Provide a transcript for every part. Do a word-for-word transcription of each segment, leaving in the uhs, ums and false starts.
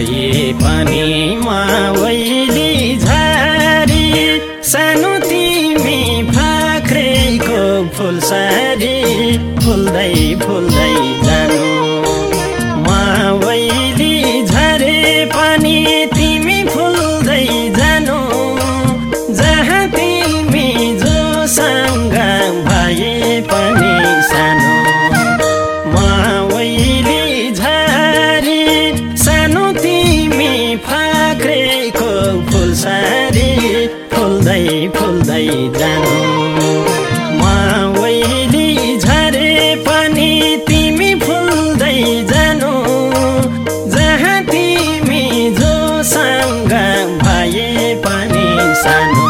भए पनि मावैली झारी सानो तिमी फाख्रेको फुलसारी फुल्दै फुल्दै जानु मावैली झरे पनि तिमी फुल्दै जानु जहाँ तिमी जोसँग भए पनि सानो मावैली झरी सानो तिमी फाख्रेको फुलसारी फुल्दै फुल्दै जानु मावैली झरे पनि तिमी फुल्दै जानु जहाँ तिमी जोसँग भए पनि सानो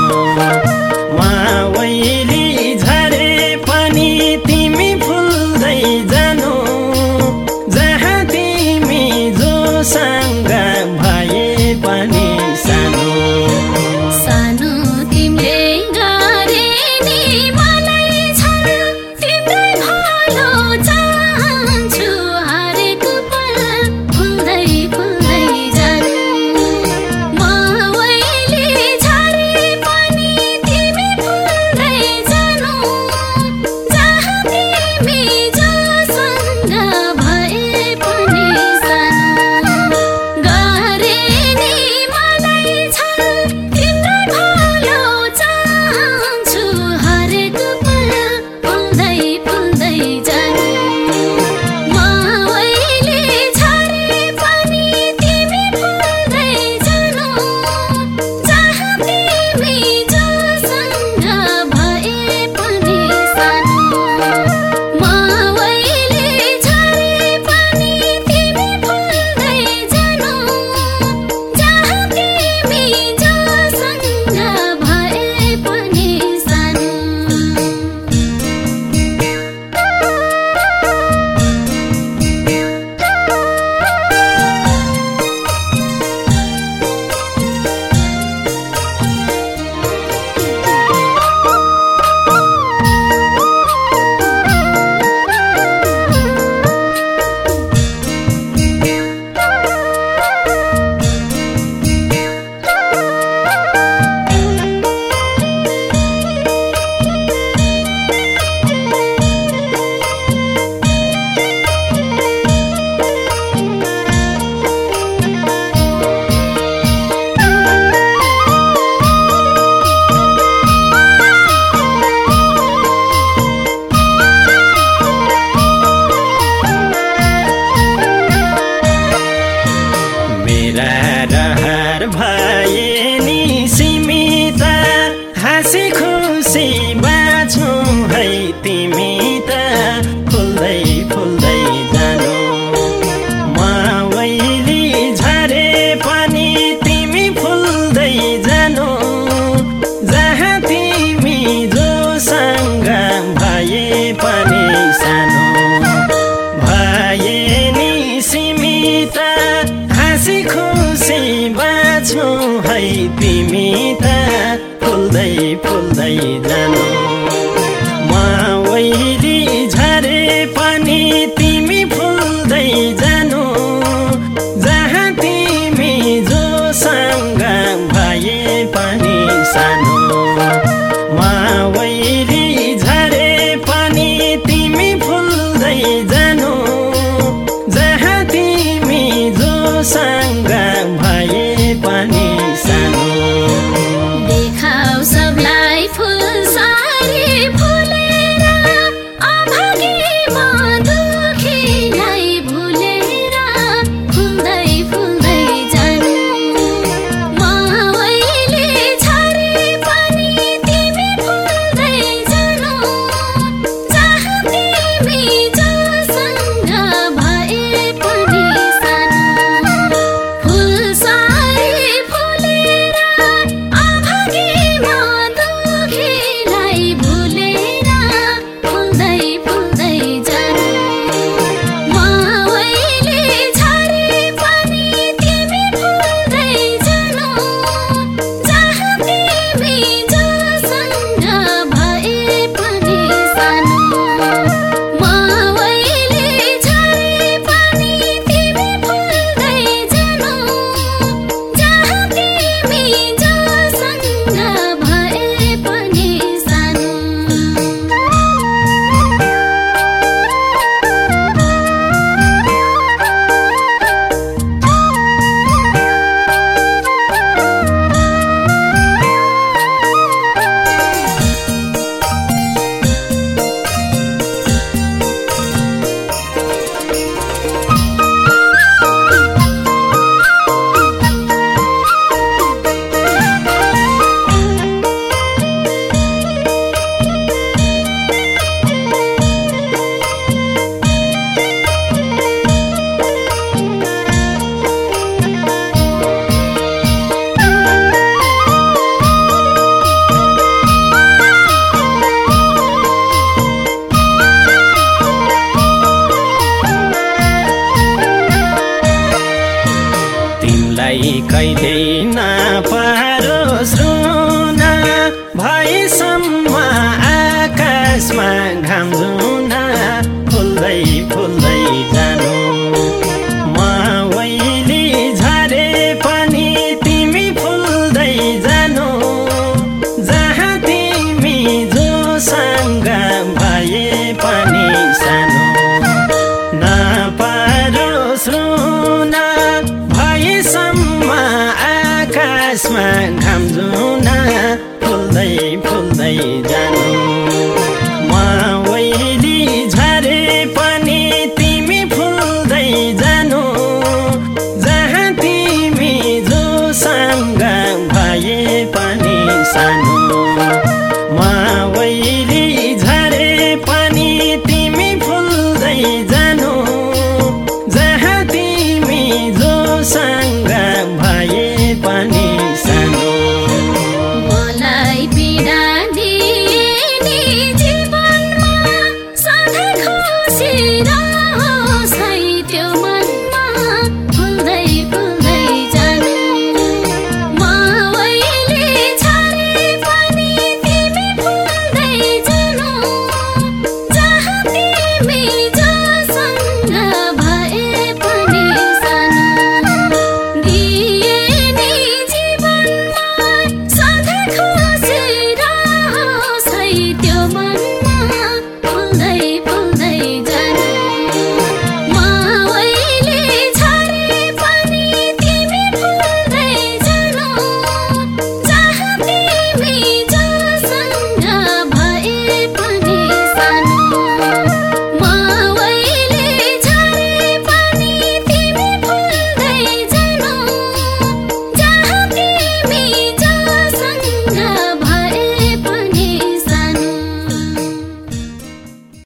मावैली झरे पनि तिमी फुल्दै जानु जहाँ तिमी जोसँग भए पनि सानो सानो तिमीले गरे नि मलाई छल तिम्रै भलो चाहन्छु हरेक पल फुल्दै फुल्दै जानु मावैली झरे पनि तिमी फुल्दै जानु जहाँ तिमी जोसँग भए पनि सानो गरे नि मलाई छल तिम्रै भलो चाहन्छु हरेक पल फुल्दै फुल्दै जानु मावैली झरे पनि तिमी फुल्दै जानु जहाँ तिमी जोसँग भए पनि सानो मावैली झरे पनि तिमी फुल्दै जानु जहाँ तिमी जोसँग भए पनि सानो मेरा रहर भए नि सीमित हाँसी खुसी बाँचौ है तिमी त फुल्दै फुल्दै जानु मावैली झरे पनि तिमी फुल्दै जानु जहाँ तिमी जोसँग भए पनि सानो भए नि सीमित हाँसी खुसी बाँचौ है तिमी त फुल्दै फुल्दै जानु मावैली झरे पनि तिमी फुल्दै जानु जहाँ तिमी जोसँग भए पनि सानो मावैली झरे पनि तिमी फुल्दै जानु जहाँ तिमी जोसँग भए पनि सानो देखाऊ सबलाई फुलसारी फुलेर अभागी म दुखीलाई भुलेर फुल्दै फुल्दै जानु मावैली झरे पनि तिमी फुल्दै जानु जहाँ तिमी जोसँग कहिले नपरोस् रुन भएसम्म आकाशमा घाम जुन फुल्दै फुल्दै जानु मावैली झरे पनि तिमी फुल्दै जानु जहाँ तिमी जोसँग भए पनि